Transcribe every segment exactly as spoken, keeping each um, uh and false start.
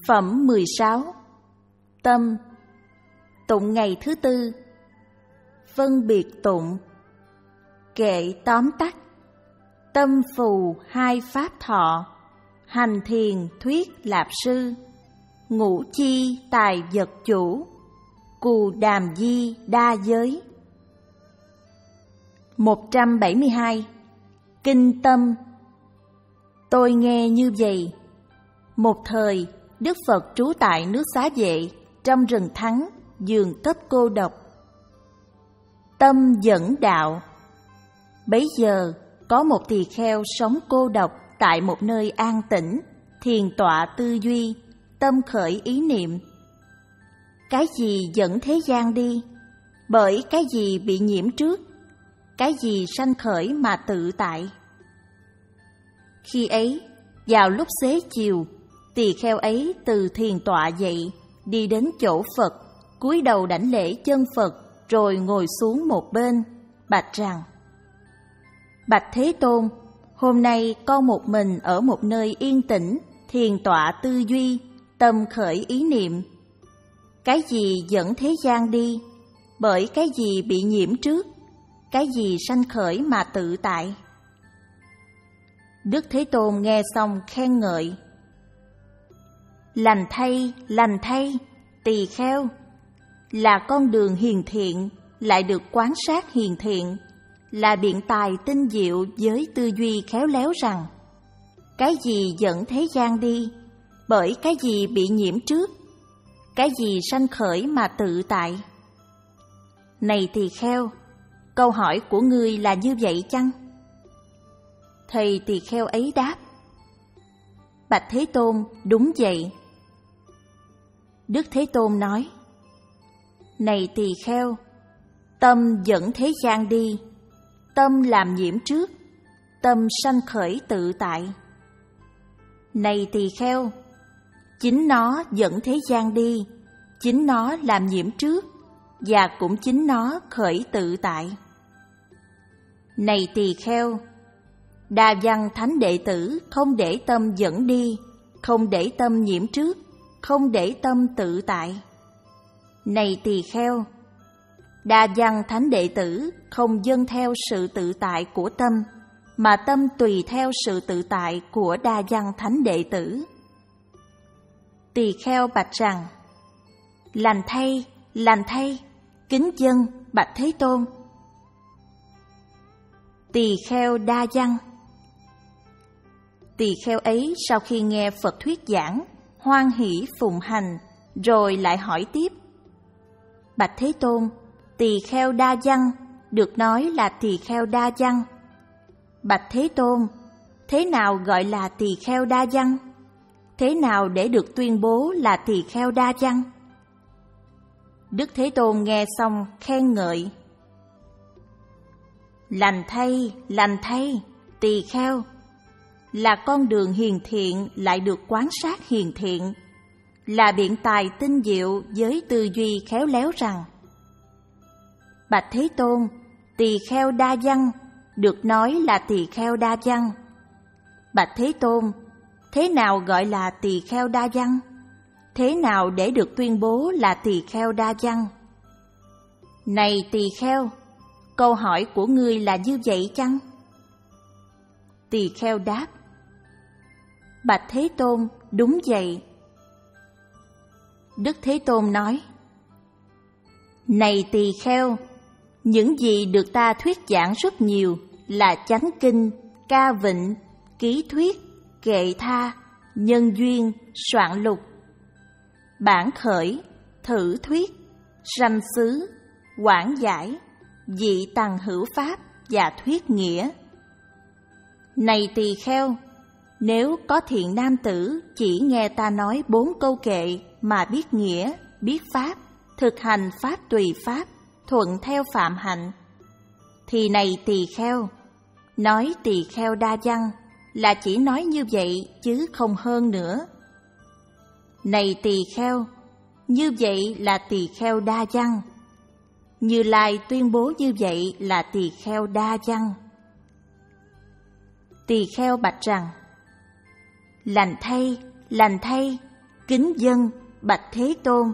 Phẩm mười sáu. Tâm. Tụng ngày thứ tư. Phân biệt tụng. Kệ tóm tắt. Tâm phù hai pháp thọ, hành thiền thuyết lạp sư, ngũ chi tài vật chủ, cù đàm di đa giới. một trăm bảy mươi hai. Kinh tâm. Tôi nghe như vậy. Một thời, Đức Phật trú tại nước Xá Vệ, trong rừng Thắng, giường cấp cô độc. Tâm dẫn đạo. Bấy giờ, có một tỳ kheo sống cô độc tại một nơi an tĩnh, thiền tọa tư duy, tâm khởi ý niệm. Cái gì dẫn thế gian đi? Bởi cái gì bị nhiễm trước? Cái gì sanh khởi mà tự tại? Khi ấy, vào lúc xế chiều, tỳ kheo ấy từ thiền tọa dậy, đi đến chỗ Phật, cúi đầu đảnh lễ chân Phật, rồi ngồi xuống một bên, bạch rằng: Bạch Thế Tôn, hôm nay con một mình ở một nơi yên tĩnh, thiền tọa tư duy, tâm khởi ý niệm. Cái gì dẫn thế gian đi? Bởi cái gì bị nhiễm trước? Cái gì sanh khởi mà tự tại? Đức Thế Tôn nghe xong khen ngợi: Lành thay, lành thay, tỳ kheo, là con đường hiền thiện, lại được quán sát hiền thiện, là biện tài tinh diệu với tư duy khéo léo rằng: cái gì dẫn thế gian đi? Bởi cái gì bị nhiễm trước? Cái gì sanh khởi mà tự tại? Này tỳ kheo, câu hỏi của ngươi là như vậy chăng? Thầy tỳ kheo ấy đáp: Bạch Thế Tôn, đúng vậy. Đức Thế Tôn nói: Này tỳ kheo, tâm dẫn thế gian đi, tâm làm nhiễm trước, tâm sanh khởi tự tại. Này tỳ kheo, chính nó dẫn thế gian đi, chính nó làm nhiễm trước, và cũng chính nó khởi tự tại. Này tỳ kheo, Đa Văn Thánh Đệ Tử không để tâm dẫn đi, không để tâm nhiễm trước, không để tâm tự tại. Này tỳ kheo, Đa Văn Thánh Đệ Tử không dâng theo sự tự tại của tâm, mà tâm tùy theo sự tự tại của Đa Văn Thánh Đệ Tử. Tỳ kheo bạch rằng: Lành thay, lành thay, kính dâng Bạch Thế Tôn. Tỳ kheo Đa Văn. Tỳ kheo ấy sau khi nghe Phật thuyết giảng, hoan hỷ phụng hành, rồi lại hỏi tiếp: Bạch Thế Tôn, tỳ kheo Đa Văn được nói là tỳ kheo Đa Văn. Bạch Thế Tôn, thế nào gọi là tỳ kheo Đa Văn? Thế nào để được tuyên bố là tỳ kheo Đa Văn? Đức Thế Tôn nghe xong khen ngợi: Lành thay, lành thay, tỳ kheo, là con đường hiền thiện lại được quán sát hiền thiện, là biện tài tinh diệu với tư duy khéo léo rằng: Bạch Thế Tôn, tỳ kheo Đa Văn được nói là tỳ kheo Đa Văn. Bạch Thế Tôn, thế nào gọi là tỳ kheo Đa Văn? Thế nào để được tuyên bố là tỳ kheo Đa Văn? Này tỳ kheo, câu hỏi của ngươi là như vậy chăng? Tỳ kheo đáp: Bạch Thế Tôn, đúng vậy. Đức Thế Tôn nói: Này tỳ kheo, những gì được ta thuyết giảng rất nhiều là chánh kinh, ca vịnh, ký thuyết, kệ tha, nhân duyên, soạn lục, bản khởi, thử thuyết, sanh xứ, quảng giải, dị tằng hữu pháp và thuyết nghĩa. Này tỳ kheo, nếu có thiện nam tử chỉ nghe ta nói bốn câu kệ mà biết nghĩa, biết pháp, thực hành pháp tùy pháp, thuận theo phạm hạnh, thì này tỳ kheo, nói tỳ kheo Đa Văn là chỉ nói như vậy chứ không hơn nữa. Này tỳ kheo, như vậy là tỳ kheo Đa Văn. Như Lai tuyên bố như vậy là tỳ kheo Đa Văn. Tỳ kheo bạch rằng: Lành thay, lành thay, kính dâng bạch Thế Tôn.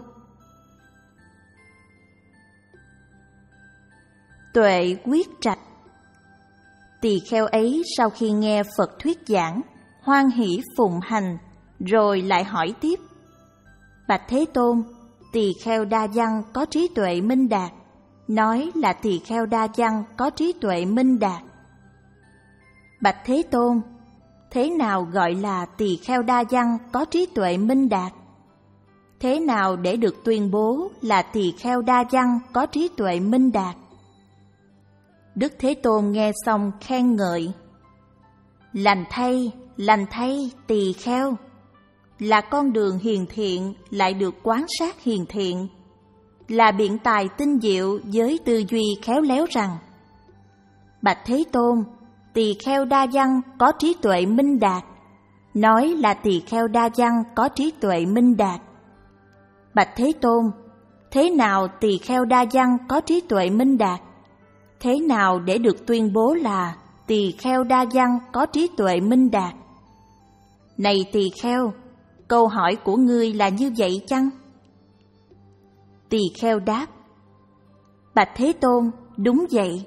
Tuệ quyết trạch. Tỳ kheo ấy sau khi nghe Phật thuyết giảng, hoan hỷ phụng hành, rồi lại hỏi tiếp: Bạch Thế Tôn, tỳ kheo Đa Văn có trí tuệ minh đạt, nói là tỳ kheo Đa Văn có trí tuệ minh đạt. Bạch Thế Tôn, thế nào gọi là tỳ kheo Đa Văn có trí tuệ minh đạt? Thế nào để được tuyên bố là tỳ kheo Đa Văn có trí tuệ minh đạt? Đức Thế Tôn nghe xong khen ngợi: Lành thay, lành thay tỳ kheo, là con đường hiền thiện lại được quán sát hiền thiện, là biện tài tinh diệu với tư duy khéo léo rằng: Bạch Thế Tôn, tỳ kheo Đa Văn có trí tuệ minh đạt, nói là tỳ kheo Đa Văn có trí tuệ minh đạt. Bạch Thế Tôn, thế nào tỳ kheo Đa Văn có trí tuệ minh đạt? Thế nào để được tuyên bố là tỳ kheo Đa Văn có trí tuệ minh đạt? Này tỳ kheo, câu hỏi của ngươi là như vậy chăng? Tỳ kheo đáp: Bạch Thế Tôn, đúng vậy.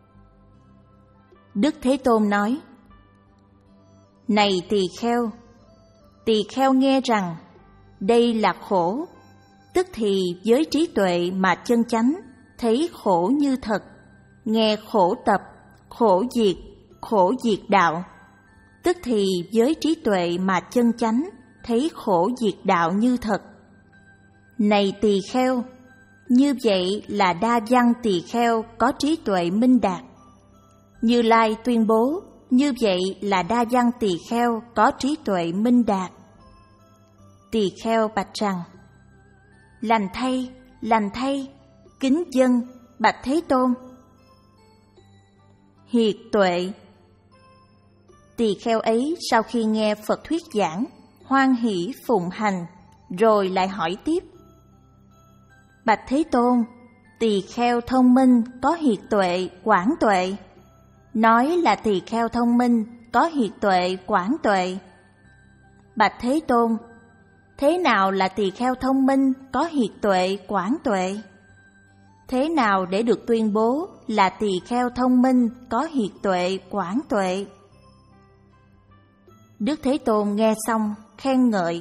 Đức Thế Tôn nói: Này tỳ kheo, tỳ kheo nghe rằng đây là khổ, tức thì với trí tuệ mà chân chánh thấy khổ như thật, nghe khổ tập, khổ diệt, khổ diệt đạo, tức thì với trí tuệ mà chân chánh thấy khổ diệt đạo như thật. Này tỳ kheo, như vậy là Đa Văn tỳ kheo có trí tuệ minh đạt. Như Lai tuyên bố, như vậy là Đa Văn tỳ kheo có trí tuệ minh đạt. Tỳ kheo bạch rằng: Lành thay, lành thay, kính dâng bạch Thế Tôn. Hiệt tuệ. Tỳ kheo ấy sau khi nghe Phật thuyết giảng, hoan hỷ phụng hành, rồi lại hỏi tiếp: Bạch Thế Tôn, tỳ kheo thông minh có hiệt tuệ, quảng tuệ, nói là tỳ kheo thông minh có hiệt tuệ, quảng tuệ. Bạch Thế Tôn, thế nào là tỳ kheo thông minh có hiệt tuệ, quảng tuệ? Thế nào để được tuyên bố là tỳ kheo thông minh có hiệt tuệ, quảng tuệ? Đức Thế Tôn nghe xong khen ngợi: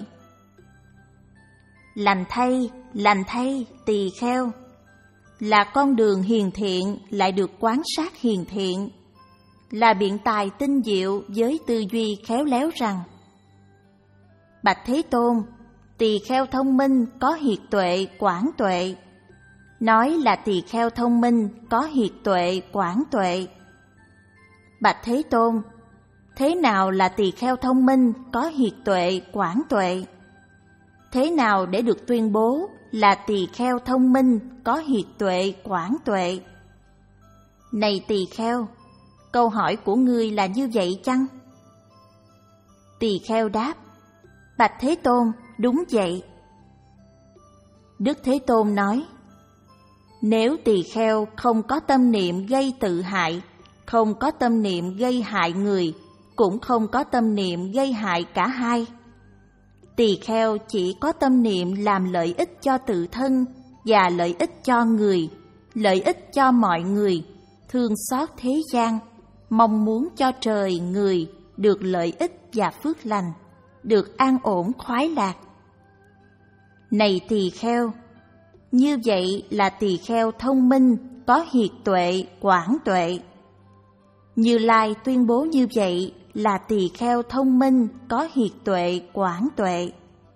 Lành thay, lành thay tỳ kheo, là con đường hiền thiện lại được quán sát hiền thiện, là biện tài tinh diệu với tư duy khéo léo rằng: Bạch Thế Tôn, tỳ kheo thông minh có hiệt tuệ, quảng tuệ, nói là tỳ kheo thông minh có hiệt tuệ, quảng tuệ. Bạch Thế Tôn, thế nào là tỳ kheo thông minh có hiệt tuệ, quảng tuệ? Thế nào để được tuyên bố là tỳ kheo thông minh có hiệt tuệ, quảng tuệ? Này tỳ kheo, câu hỏi của ngươi là như vậy chăng? Tỳ kheo đáp: Bạch Thế Tôn, đúng vậy. Đức Thế Tôn nói: Nếu tỳ kheo không có tâm niệm gây tự hại, không có tâm niệm gây hại người, cũng không có tâm niệm gây hại cả hai, tỳ kheo chỉ có tâm niệm làm lợi ích cho tự thân và lợi ích cho người, lợi ích cho mọi người, thương xót thế gian, mong muốn cho trời người được lợi ích và phước lành, được an ổn khoái lạc. Này tỳ kheo, như vậy là tỳ kheo thông minh có hiệt tuệ, quảng tuệ. Như Lai tuyên bố như vậy là tỳ kheo thông minh có hiệt tuệ, quảng tuệ.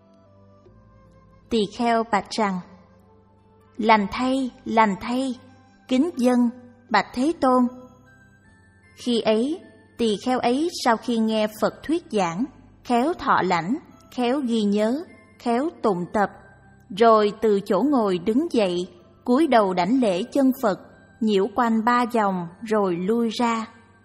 Tỳ kheo bạch rằng: Lành thay, lành thay, kính dâng bạch Thế Tôn. Khi ấy, tỳ kheo ấy sau khi nghe Phật thuyết giảng, khéo thọ lãnh, khéo ghi nhớ, khéo tụng tập, rồi từ chỗ ngồi đứng dậy, cúi đầu đảnh lễ chân Phật, nhiễu quanh ba vòng rồi lui ra.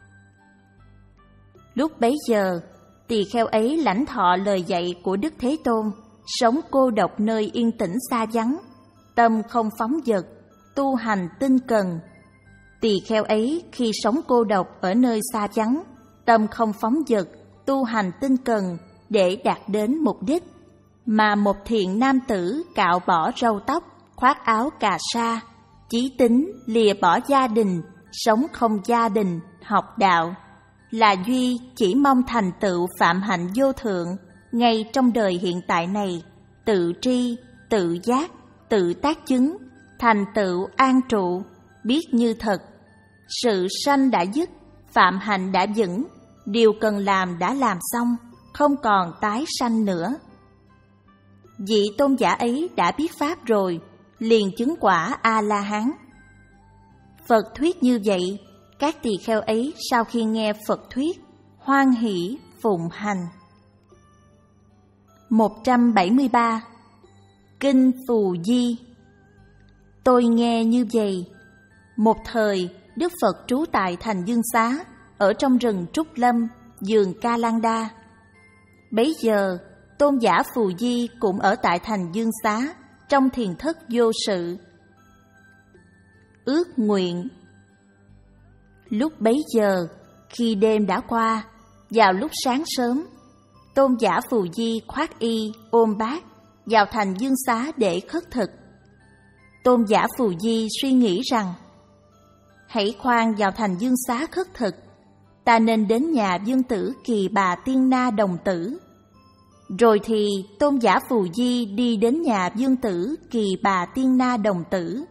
Lúc bấy giờ, tỳ kheo ấy lãnh thọ lời dạy của Đức Thế Tôn, sống cô độc nơi yên tĩnh xa vắng, tâm không phóng dật, tu hành tinh cần. Tỳ kheo ấy khi sống cô độc ở nơi xa vắng, tâm không phóng dật, tu hành tinh cần để đạt đến mục đích. mà một thiện nam tử cạo bỏ râu tóc, khoác áo cà sa, chí tính lìa bỏ gia đình, sống không gia đình, học đạo, là duy chỉ mong thành tựu phạm hạnh vô thượng ngay trong đời hiện tại này, tự tri, tự giác, tự tác chứng, thành tựu an trụ, biết như thật. Sự sanh đã dứt, phạm hạnh đã vững, điều cần làm đã làm xong, không còn tái sanh nữa. Vị tôn giả ấy đã biết pháp rồi, liền chứng quả A-la-hán. Phật thuyết như vậy, các tỳ kheo ấy sau khi nghe Phật thuyết, hoan hỷ phụng hành. một trăm bảy mươi ba. Kinh Phù Di. Tôi nghe như vậy. Một thời, Đức Phật trú tại thành Dương Xá, ở trong rừng Trúc Lâm, vườn Ca Lan Đa. Bấy giờ, tôn giả Phù Di cũng ở tại thành Dương Xá, trong thiền thất vô sự. Ước nguyện. Lúc bấy giờ, khi đêm đã qua, vào lúc sáng sớm, tôn giả Phù Di khoác y, ôm bát, vào thành Dương Xá để khất thực. Tôn giả Phù Di suy nghĩ rằng, hãy khoan vào thành Dương Xá khất thực, ta nên đến nhà Dương tử Kỳ Bà Tiên Na đồng tử. Rồi thì tôn giả Phù Di đi đến nhà Dương tử Kỳ Bà Tiên Na đồng tử.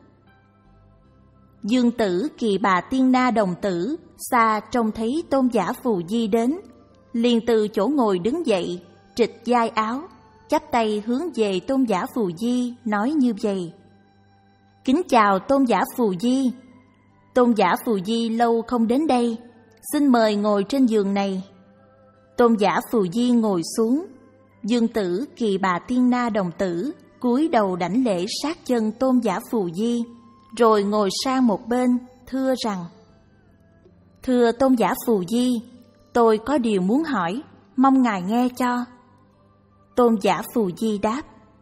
Dương tử Kỳ Bà Tiên Na đồng tử xa trông thấy tôn giả Phù Di đến, liền từ chỗ ngồi đứng dậy, trịch vai áo, chắp tay hướng về tôn giả Phù Di nói như vậy: kính chào tôn giả Phù Di. Tôn giả Phù Di lâu không đến đây, xin mời ngồi trên giường này. Tôn giả Phù Di ngồi xuống. Dương tử Kỳ Bà Tiên Na đồng tử cúi đầu đảnh lễ sát chân tôn giả Phù Di, rồi ngồi sang một bên, thưa rằng: thưa tôn giả Phù Di, tôi có điều muốn hỏi, mong ngài nghe cho. Tôn giả Phù Di đáp: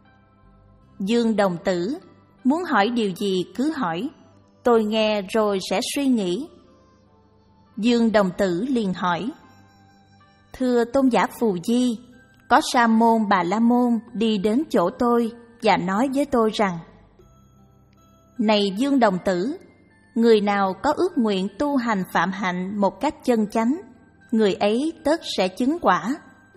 Dương đồng tử, muốn hỏi điều gì cứ hỏi, tôi nghe rồi sẽ suy nghĩ. Dương đồng tử liền hỏi: thưa tôn giả Phù Di, có Sa môn Bà La môn đi đến chỗ tôi và nói với tôi rằng: này Dương đồng tử, người nào có ước nguyện tu hành phạm hạnh một cách chân chánh, người ấy tất sẽ chứng quả.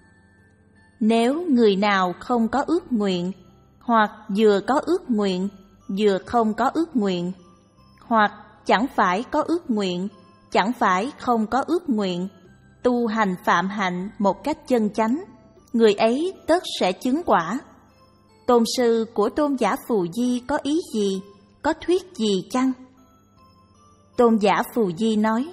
Nếu người nào không có ước nguyện, hoặc vừa có ước nguyện, vừa không có ước nguyện, hoặc chẳng phải có ước nguyện, chẳng phải không có ước nguyện, tu hành phạm hạnh một cách chân chánh, người ấy tất sẽ chứng quả. Tôn sư của tôn giả Phù Di có ý gì, có thuyết gì chăng? Tôn giả Phù Di nói: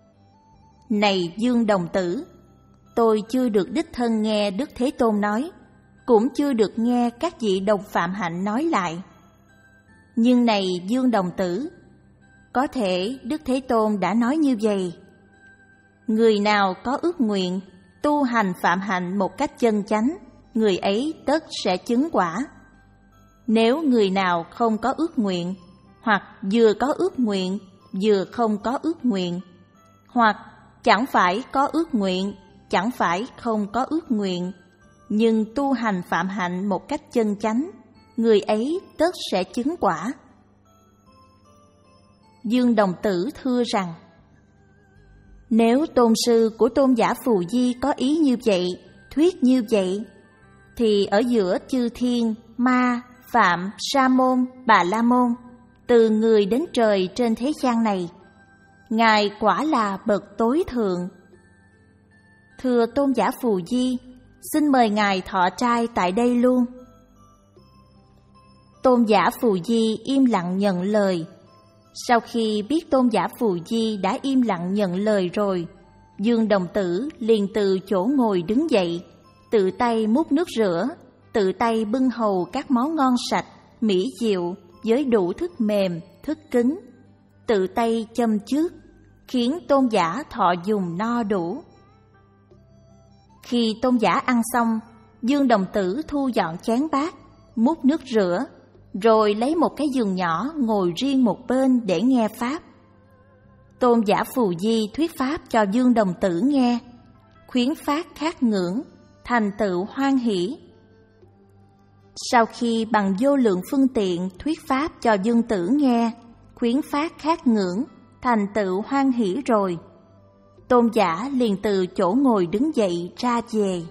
này Dương đồng tử, tôi chưa được đích thân nghe Đức Thế Tôn nói, cũng chưa được nghe các vị đồng phạm hạnh nói lại. Nhưng này Dương đồng tử, có thể Đức Thế Tôn đã nói như vậy: người nào có ước nguyện tu hành phạm hạnh một cách chân chánh, người ấy tất sẽ chứng quả. Nếu người nào không có ước nguyện, hoặc vừa có ước nguyện, vừa không có ước nguyện, hoặc chẳng phải có ước nguyện, chẳng phải không có ước nguyện, nhưng tu hành phạm hạnh một cách chân chánh, người ấy tất sẽ chứng quả. Dương đồng tử thưa rằng: nếu tôn sư của tôn giả Phù Di có ý như vậy, thuyết như vậy, thì ở giữa chư thiên, ma, phạm, sa môn, Bà La môn, từ người đến trời trên thế gian này, ngài quả là bậc tối thượng. Thưa tôn giả Phù Di, xin mời ngài thọ trai tại đây luôn. Tôn giả Phù Di im lặng nhận lời. Sau khi biết tôn giả Phù Di đã im lặng nhận lời rồi, Dương đồng tử liền từ chỗ ngồi đứng dậy, tự tay múc nước rửa, tự tay bưng hầu các món ngon sạch, mỹ diệu với đủ thức mềm, thức cứng, tự tay châm trước, khiến tôn giả thọ dùng no đủ. Khi tôn giả ăn xong, Dương đồng tử thu dọn chén bát, múc nước rửa, rồi lấy một cái giường nhỏ ngồi riêng một bên để nghe pháp. Tôn giả Phù Di thuyết pháp cho Dương đồng tử nghe, khuyến phát khát ngưỡng, thành tựu hoan hỷ. Sau khi bằng vô lượng phương tiện thuyết pháp cho dương tử nghe, khuyến phát khát ngưỡng, thành tựu hoan hỷ rồi, tôn giả liền từ chỗ ngồi đứng dậy ra về.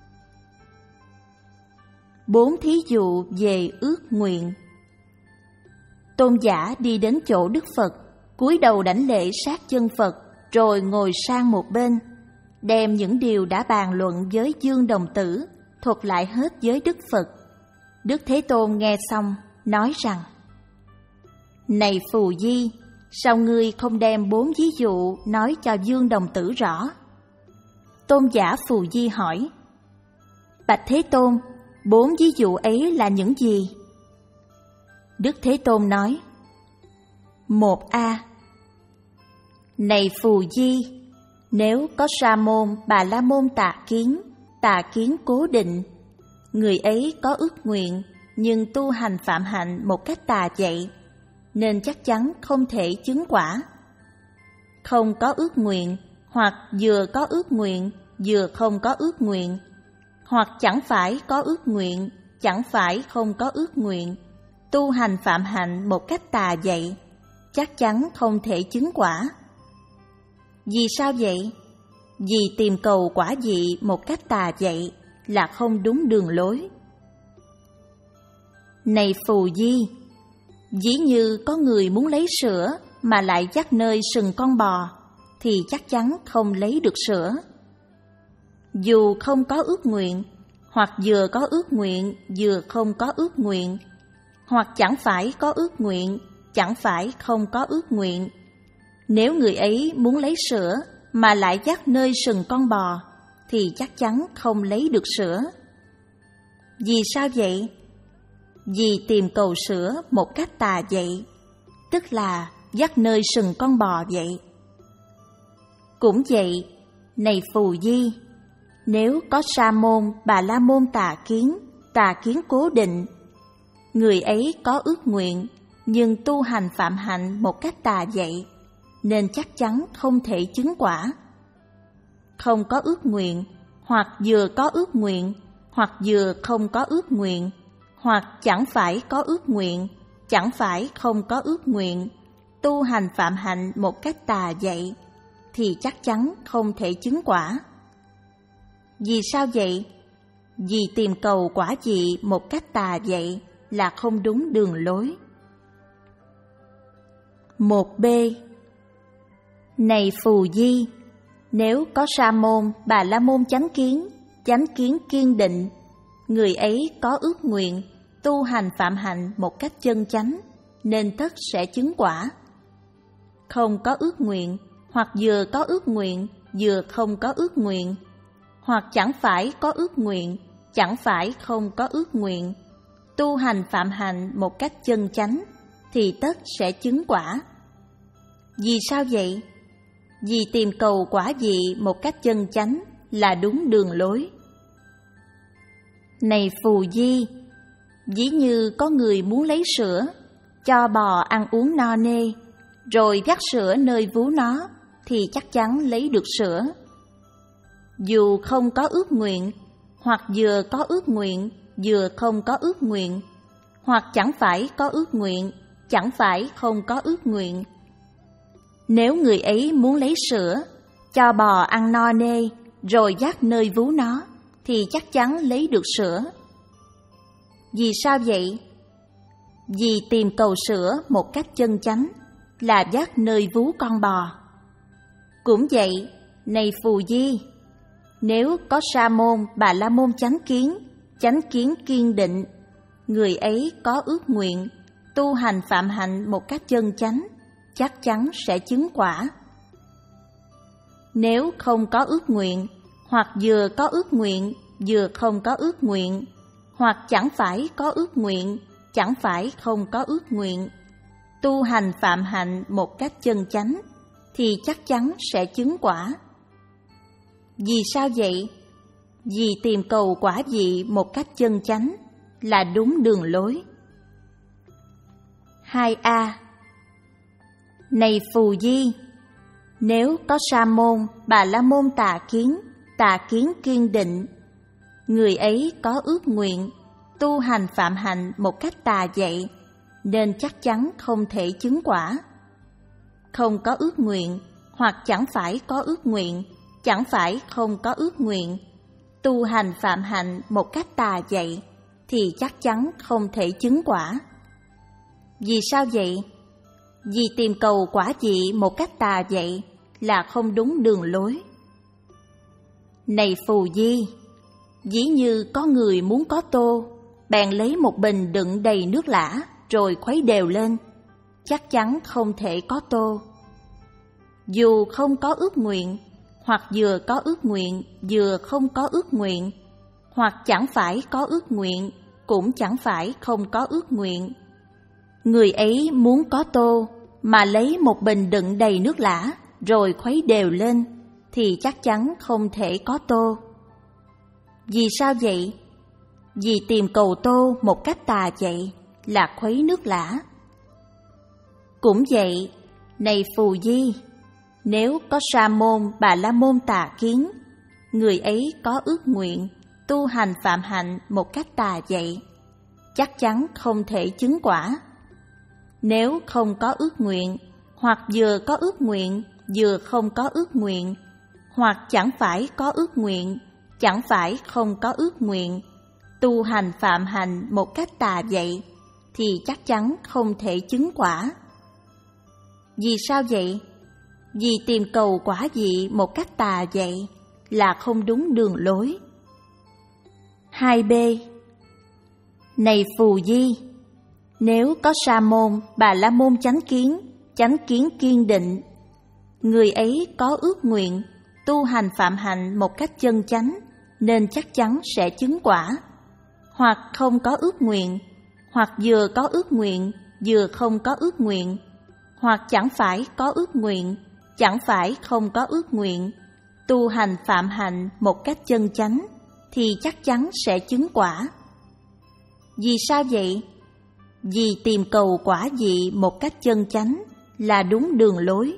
Bốn thí dụ về ước nguyện. Tôn giả đi đến chỗ Đức Phật, cúi đầu đảnh lễ sát chân Phật, rồi ngồi sang một bên, đem những điều đã bàn luận với Dương Đồng Tử thuật lại hết với Đức Phật. Đức Thế Tôn nghe xong, nói rằng: Này Phù Di, sao ngươi không đem bốn ví dụ nói cho Dương Đồng Tử rõ? Tôn giả Phù Di hỏi: Bạch Thế Tôn, bốn ví dụ ấy là những gì? Đức Thế Tôn nói: Một a. Này Phù Di, nếu có Sa môn, Bà La môn tà kiến, tà kiến cố định, người ấy có ước nguyện nhưng tu hành phạm hạnh một cách tà dậy, nên chắc chắn không thể chứng quả. Không có ước nguyện, hoặc vừa có ước nguyện, vừa không có ước nguyện, hoặc chẳng phải có ước nguyện, chẳng phải không có ước nguyện, tu hành phạm hạnh một cách tà dậy, chắc chắn không thể chứng quả. Vì sao vậy? Vì tìm cầu quả vị một cách tà dậy là không đúng đường lối. Này Phù Di, ví như có người muốn lấy sữa mà lại dắt nơi sừng con bò, thì chắc chắn không lấy được sữa. Dù không có ước nguyện, hoặc vừa có ước nguyện, vừa không có ước nguyện, hoặc chẳng phải có ước nguyện, chẳng phải không có ước nguyện, nếu người ấy muốn lấy sữa mà lại dắt nơi sừng con bò, thì chắc chắn không lấy được sữa. Vì sao vậy? Vì tìm cầu sữa một cách tà vậy, tức là dắt nơi sừng con bò vậy. Cũng vậy, này Phù Di, nếu có Sa môn, Bà La môn tà kiến, tà kiến cố định, người ấy có ước nguyện nhưng tu hành phạm hạnh một cách tà dậy, nên chắc chắn không thể chứng quả. Không có ước nguyện, hoặc vừa có ước nguyện, hoặc vừa không có ước nguyện, hoặc chẳng phải có ước nguyện, chẳng phải không có ước nguyện, tu hành phạm hạnh một cách tà dậy, thì chắc chắn không thể chứng quả. Vì sao vậy? Vì tìm cầu quả vị một cách tà dậy là không đúng đường lối. Một b. Này Phù Di, nếu có Sa môn, Bà La môn chánh kiến, chánh kiến kiên định, người ấy có ước nguyện, tu hành phạm hạnh một cách chân chánh, nên tất sẽ chứng quả. Không có ước nguyện, hoặc vừa có ước nguyện, vừa không có ước nguyện, hoặc chẳng phải có ước nguyện, chẳng phải không có ước nguyện, tu hành phạm hạnh một cách chân chánh, thì tất sẽ chứng quả. Vì sao vậy? Vì tìm cầu quả vị một cách chân chánh là đúng đường lối. Này Phù Di, ví như có người muốn lấy sữa, cho bò ăn uống no nê, rồi vắt sữa nơi vú nó, thì chắc chắn lấy được sữa. Dù không có ước nguyện, hoặc vừa có ước nguyện, vừa không có ước nguyện, hoặc chẳng phải có ước nguyện, chẳng phải không có ước nguyện, nếu người ấy muốn lấy sữa, cho bò ăn no nê, rồi dắt nơi vú nó, thì chắc chắn lấy được sữa. Vì sao vậy? Vì tìm cầu sữa một cách chân chánh là dắt nơi vú con bò. Cũng vậy, này Phù Di, nếu có Sa môn, Bà La môn chánh kiến, chánh kiến kiên định, người ấy có ước nguyện, tu hành phạm hạnh một cách chân chánh, chắc chắn sẽ chứng quả. Nếu không có ước nguyện, hoặc vừa có ước nguyện, vừa không có ước nguyện, hoặc chẳng phải có ước nguyện, chẳng phải không có ước nguyện, tu hành phạm hạnh một cách chân chánh, thì chắc chắn sẽ chứng quả. Vì sao vậy? Vì tìm cầu quả vị một cách chân chánh là đúng đường lối. hai a. Này Phù Di, nếu có Sa môn, Bà La môn tà kiến, tà kiến kiên định, người ấy có ước nguyện, tu hành phạm hạnh một cách tà dạy, nên chắc chắn không thể chứng quả. Không có ước nguyện, hoặc chẳng phải có ước nguyện, chẳng phải không có ước nguyện, tu hành phạm hạnh một cách tà dạy, thì chắc chắn không thể chứng quả. Vì sao vậy? Vì tìm cầu quả vị một cách tà dạy là không đúng đường lối. Này phù di, ví như có người muốn có tô, bèn lấy một bình đựng đầy nước lã rồi khuấy đều lên, chắc chắn không thể có tô. Dù không có ước nguyện, hoặc vừa có ước nguyện vừa không có ước nguyện, hoặc chẳng phải có ước nguyện cũng chẳng phải không có ước nguyện, người ấy muốn có tô mà lấy một bình đựng đầy nước lã rồi khuấy đều lên thì chắc chắn không thể có tô. Vì sao vậy? Vì tìm cầu tô một cách tà dạy là khuấy nước lã. Cũng vậy, này phù di, nếu có sa môn bà la môn tà kiến, người ấy có ước nguyện tu hành phạm hạnh một cách tà dạy, chắc chắn không thể chứng quả. Nếu không có ước nguyện, hoặc vừa có ước nguyện vừa không có ước nguyện, hoặc chẳng phải có ước nguyện, chẳng phải không có ước nguyện, tu hành phạm hạnh một cách tà dạy, thì chắc chắn không thể chứng quả. Vì sao vậy? Vì tìm cầu quả vị một cách tà dạy là không đúng đường lối. hai B. Này phù di, nếu có sa môn bà la môn chánh kiến, chánh kiến kiên định, người ấy có ước nguyện tu hành phạm hạnh một cách chân chánh, nên chắc chắn sẽ chứng quả. Hoặc không có ước nguyện, hoặc vừa có ước nguyện vừa không có ước nguyện, hoặc chẳng phải có ước nguyện, chẳng phải không có ước nguyện, tu hành phạm hạnh một cách chân chánh, thì chắc chắn sẽ chứng quả. Vì sao vậy? Vì tìm cầu quả vị một cách chân chánh là đúng đường lối.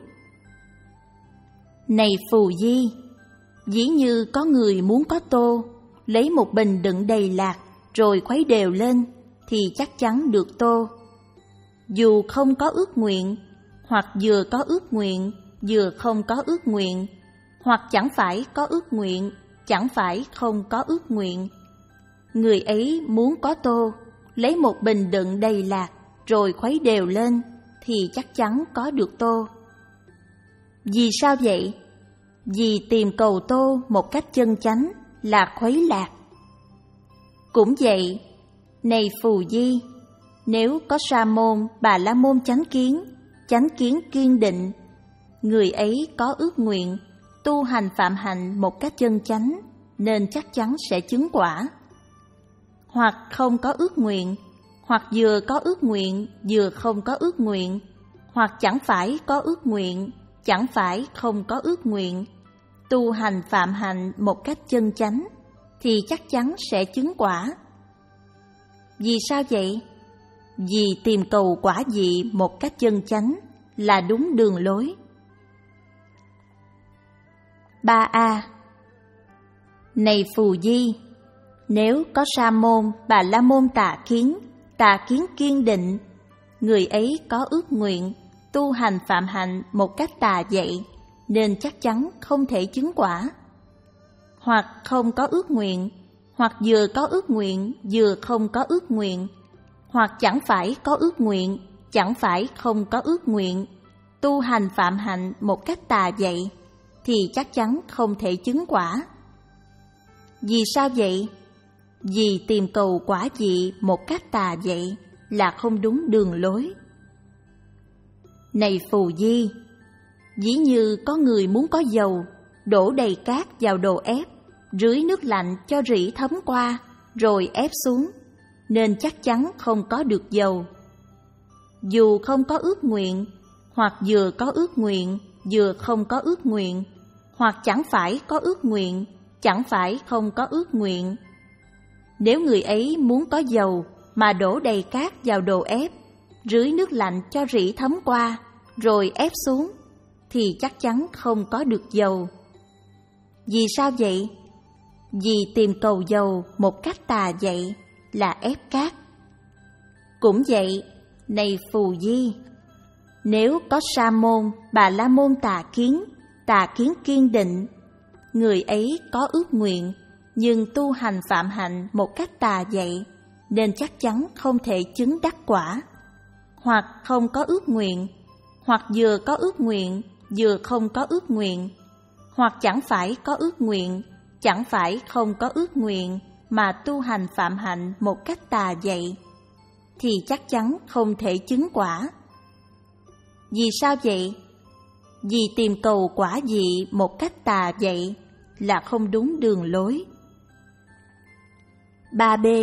Này phù di, ví như có người muốn có tô, lấy một bình đựng đầy lạc rồi khuấy đều lên thì chắc chắn được tô. Dù không có ước nguyện, hoặc vừa có ước nguyện vừa không có ước nguyện, hoặc chẳng phải có ước nguyện, chẳng phải không có ước nguyện, người ấy muốn có tô, lấy một bình đựng đầy lạc rồi khuấy đều lên thì chắc chắn có được tô. Vì sao vậy? Vì tìm cầu tô một cách chân chánh là khuấy lạc. Cũng vậy, này phù di, nếu có sa môn bà la môn chánh kiến, chánh kiến kiên định, người ấy có ước nguyện tu hành phạm hạnh một cách chân chánh, nên chắc chắn sẽ chứng quả. Hoặc không có ước nguyện, hoặc vừa có ước nguyện vừa không có ước nguyện, hoặc chẳng phải có ước nguyện, chẳng phải không có ước nguyện, tu hành phạm hạnh một cách chân chánh, thì chắc chắn sẽ chứng quả. Vì sao vậy? Vì tìm cầu quả vị một cách chân chánh là đúng đường lối. ba A. Này phù di, nếu có sa môn bà la môn tà kiến, tà kiến kiên định, người ấy có ước nguyện tu hành phạm hạnh một cách tà dạy, nên chắc chắn không thể chứng quả. Hoặc không có ước nguyện, hoặc vừa có ước nguyện vừa không có ước nguyện, hoặc chẳng phải có ước nguyện, chẳng phải không có ước nguyện, tu hành phạm hạnh một cách tà dạy, thì chắc chắn không thể chứng quả. Vì sao vậy? Vì tìm cầu quả vị một cách tà dạy là không đúng đường lối. Này phù di, ví như có người muốn có dầu, đổ đầy cát vào đồ ép, rưới nước lạnh cho rỉ thấm qua, rồi ép xuống, nên chắc chắn không có được dầu. Dù không có ước nguyện, hoặc vừa có ước nguyện vừa không có ước nguyện, hoặc chẳng phải có ước nguyện, chẳng phải không có ước nguyện, nếu người ấy muốn có dầu mà đổ đầy cát vào đồ ép, rưới nước lạnh cho rỉ thấm qua, rồi ép xuống, thì chắc chắn không có được dầu. Vì sao vậy? Vì tìm cầu dầu một cách tà dạy là ép cát. Cũng vậy, này Phù Di, nếu có Sa môn, Bà La môn tà kiến, tà kiến kiên định, người ấy có ước nguyện nhưng tu hành phạm hạnh một cách tà dạy, nên chắc chắn không thể chứng đắc quả. Hoặc không có ước nguyện, hoặc vừa có ước nguyện, vừa không có ước nguyện, hoặc chẳng phải có ước nguyện, chẳng phải không có ước nguyện mà tu hành phạm hạnh một cách tà dạy, thì chắc chắn không thể chứng quả. Vì sao vậy? Vì tìm cầu quả vị một cách tà dạy là không đúng đường lối. ba B.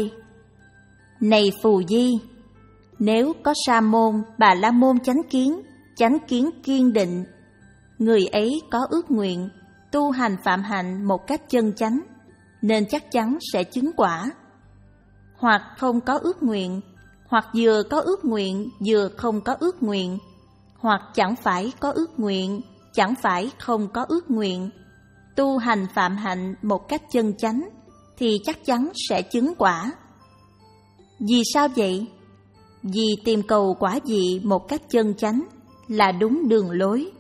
Này Phù Di, nếu có Sa môn, Bà La môn chánh kiến, chánh kiến kiên định, người ấy có ước nguyện tu hành phạm hạnh một cách chân chánh, nên chắc chắn sẽ chứng quả. Hoặc không có ước nguyện, hoặc vừa có ước nguyện, vừa không có ước nguyện, hoặc chẳng phải có ước nguyện, chẳng phải không có ước nguyện, tu hành phạm hạnh một cách chân chánh, thì chắc chắn sẽ chứng quả. Vì sao vậy? Vì tìm cầu quả vị một cách chân chánh là đúng đường lối.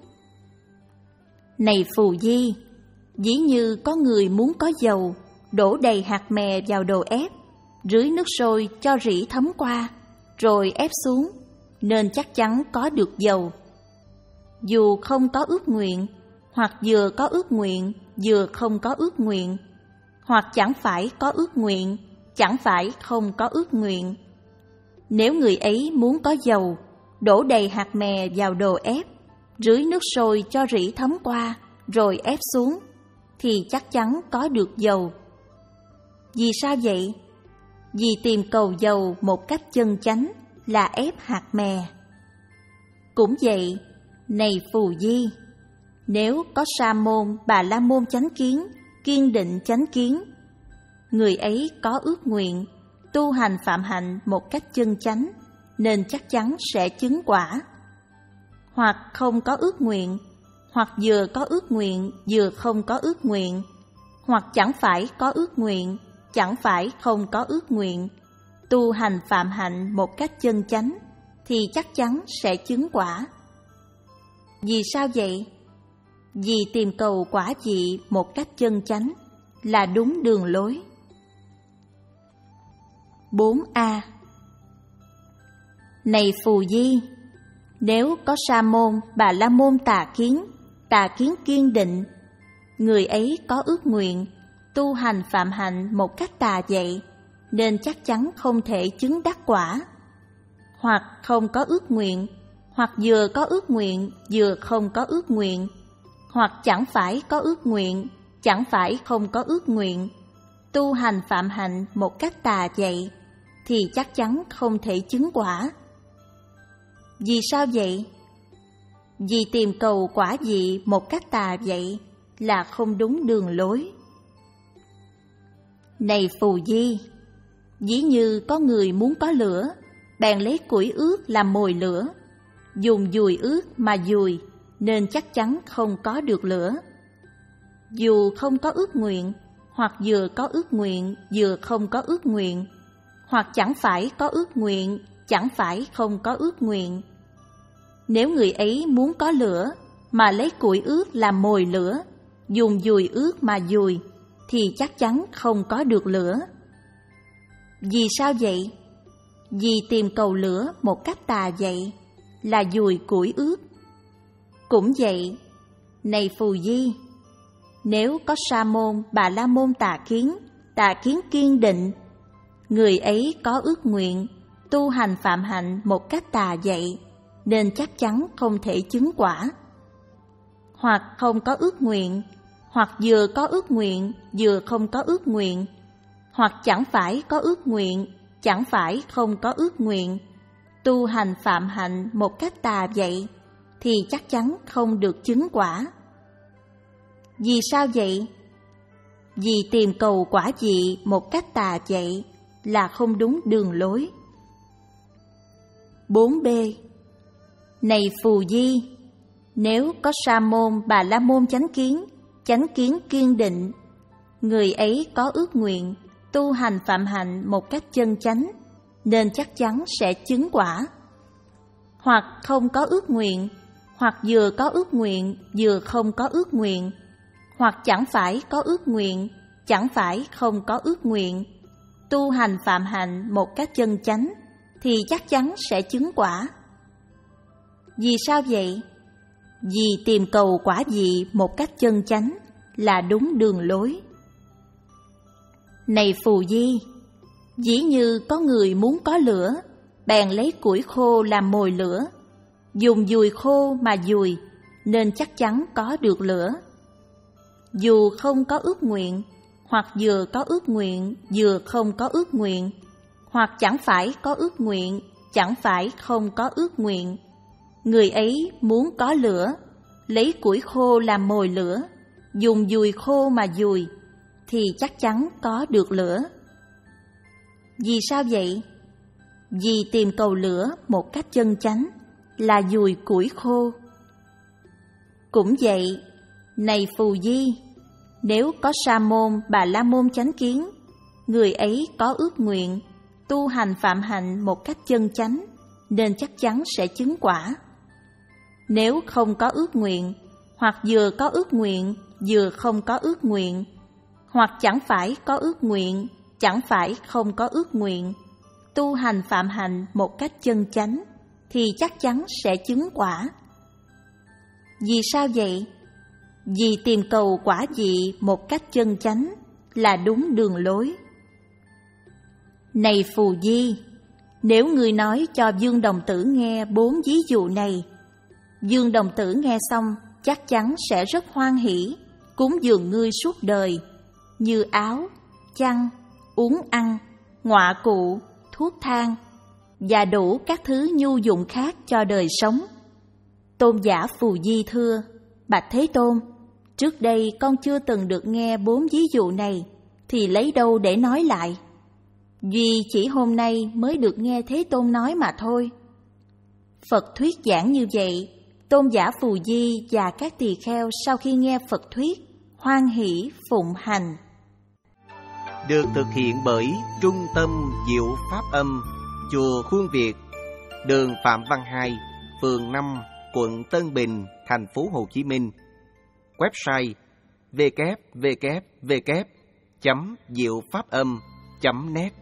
Này Phù Di, ví như có người muốn có dầu, đổ đầy hạt mè vào đồ ép, rưới nước sôi cho rỉ thấm qua, rồi ép xuống, nên chắc chắn có được dầu. Dù không có ước nguyện, hoặc vừa có ước nguyện, vừa không có ước nguyện, hoặc chẳng phải có ước nguyện, chẳng phải không có ước nguyện. Nếu người ấy muốn có dầu, đổ đầy hạt mè vào đồ ép, rưới nước sôi cho rỉ thấm qua, rồi ép xuống, thì chắc chắn có được dầu. Vì sao vậy? Vì tìm cầu dầu một cách chân chánh là ép hạt mè. Cũng vậy, này Phù Di, nếu có Sa môn, Bà La môn chánh kiến, kiên định chánh kiến, người ấy có ước nguyện tu hành phạm hạnh một cách chân chánh, nên chắc chắn sẽ chứng quả. Hoặc không có ước nguyện, hoặc vừa có ước nguyện, vừa không có ước nguyện, hoặc chẳng phải có ước nguyện, chẳng phải không có ước nguyện, tu hành phạm hạnh một cách chân chánh, thì chắc chắn sẽ chứng quả. Vì sao vậy? Vì tìm cầu quả vị một cách chân chánh là đúng đường lối. bốn A. Này Phù Di, nếu có Sa môn, Bà La môn tà kiến, tà kiến kiên định, người ấy có ước nguyện tu hành phạm hạnh một cách tà dạy, nên chắc chắn không thể chứng đắc quả. Hoặc không có ước nguyện, hoặc vừa có ước nguyện, vừa không có ước nguyện, hoặc chẳng phải có ước nguyện, chẳng phải không có ước nguyện, tu hành phạm hạnh một cách tà dạy, thì chắc chắn không thể chứng quả. Vì sao vậy? Vì tìm cầu quả vị một cách tà dạy là không đúng đường lối. Này Phù Di, ví như có người muốn có lửa, bèn lấy củi ướt làm mồi lửa, dùng dùi ướt mà dùi, nên chắc chắn không có được lửa. Dù không có ước nguyện, hoặc vừa có ước nguyện, vừa không có ước nguyện, hoặc chẳng phải có ước nguyện, chẳng phải không có ước nguyện. Nếu người ấy muốn có lửa, mà lấy củi ướt làm mồi lửa, dùng dùi ướt mà dùi, thì chắc chắn không có được lửa. Vì sao vậy? Vì tìm cầu lửa một cách tà dạy là dùi củi ướt. Cũng vậy, này Phù Di, nếu có Sa môn, Bà La môn tà kiến, tà kiến kiên định, người ấy có ước nguyện tu hành phạm hạnh một cách tà dạy, nên chắc chắn không thể chứng quả. Hoặc không có ước nguyện, hoặc vừa có ước nguyện, vừa không có ước nguyện, hoặc chẳng phải có ước nguyện, chẳng phải không có ước nguyện, tu hành phạm hạnh một cách tà dạy, thì chắc chắn không được chứng quả. Vì sao vậy? Vì tìm cầu quả vị một cách tà dạy là không đúng đường lối. bốn B. Này Phù Di, nếu có Sa môn, Bà La môn chánh kiến, chánh kiến kiên định, người ấy có ước nguyện tu hành phạm hạnh một cách chân chánh, nên chắc chắn sẽ chứng quả. Hoặc không có ước nguyện, hoặc vừa có ước nguyện, vừa không có ước nguyện, hoặc chẳng phải có ước nguyện, chẳng phải không có ước nguyện, tu hành phạm hạnh một cách chân chánh, thì chắc chắn sẽ chứng quả. Vì sao vậy? Vì tìm cầu quả vị một cách chân chánh là đúng đường lối. Này phù di, dĩ như có người muốn có lửa, bèn lấy củi khô làm mồi lửa, dùng dùi khô mà dùi, nên chắc chắn có được lửa. Dù không có ước nguyện, hoặc vừa có ước nguyện, vừa không có ước nguyện, hoặc chẳng phải có ước nguyện, chẳng phải không có ước nguyện, người ấy muốn có lửa, lấy củi khô làm mồi lửa, dùng dùi khô mà dùi, thì chắc chắn có được lửa. Vì sao vậy? Vì tìm cầu lửa một cách chân chánh là dùi củi khô. Cũng vậy, này phù di, nếu có sa môn bà la môn chánh kiến, người ấy có ước nguyện, tu hành phạm hạnh một cách chân chánh, nên chắc chắn sẽ chứng quả. Nếu không có ước nguyện, hoặc vừa có ước nguyện, vừa không có ước nguyện, hoặc chẳng phải có ước nguyện, chẳng phải không có ước nguyện, tu hành phạm hạnh một cách chân chánh, thì chắc chắn sẽ chứng quả. Vì sao vậy? Vì tìm cầu quả vị một cách chân chánh là đúng đường lối. Này phù di, nếu ngươi nói cho Dương Đồng Tử nghe bốn ví dụ này, Dương Đồng Tử nghe xong chắc chắn sẽ rất hoan hỷ, cúng dường ngươi suốt đời, như áo, chăn, uống ăn, ngọa cụ, thuốc thang, và đủ các thứ nhu dụng khác cho đời sống. Tôn giả Phù Di thưa: Bạch Thế Tôn, trước đây con chưa từng được nghe bốn ví dụ này, thì lấy đâu để nói lại? Vì chỉ hôm nay mới được nghe Thế Tôn nói mà thôi. Phật thuyết giảng như vậy, Tôn giả Phù Di và các tỳ kheo sau khi nghe Phật thuyết, hoan hỷ phụng hành. Được thực hiện bởi Trung tâm Diệu Pháp Âm, Chùa Khuôn Việt, đường Phạm Văn Hai, phường năm, quận Tân Bình, thành phố Hồ Chí Minh. Website w w w chấm diệu pháp âm chấm net.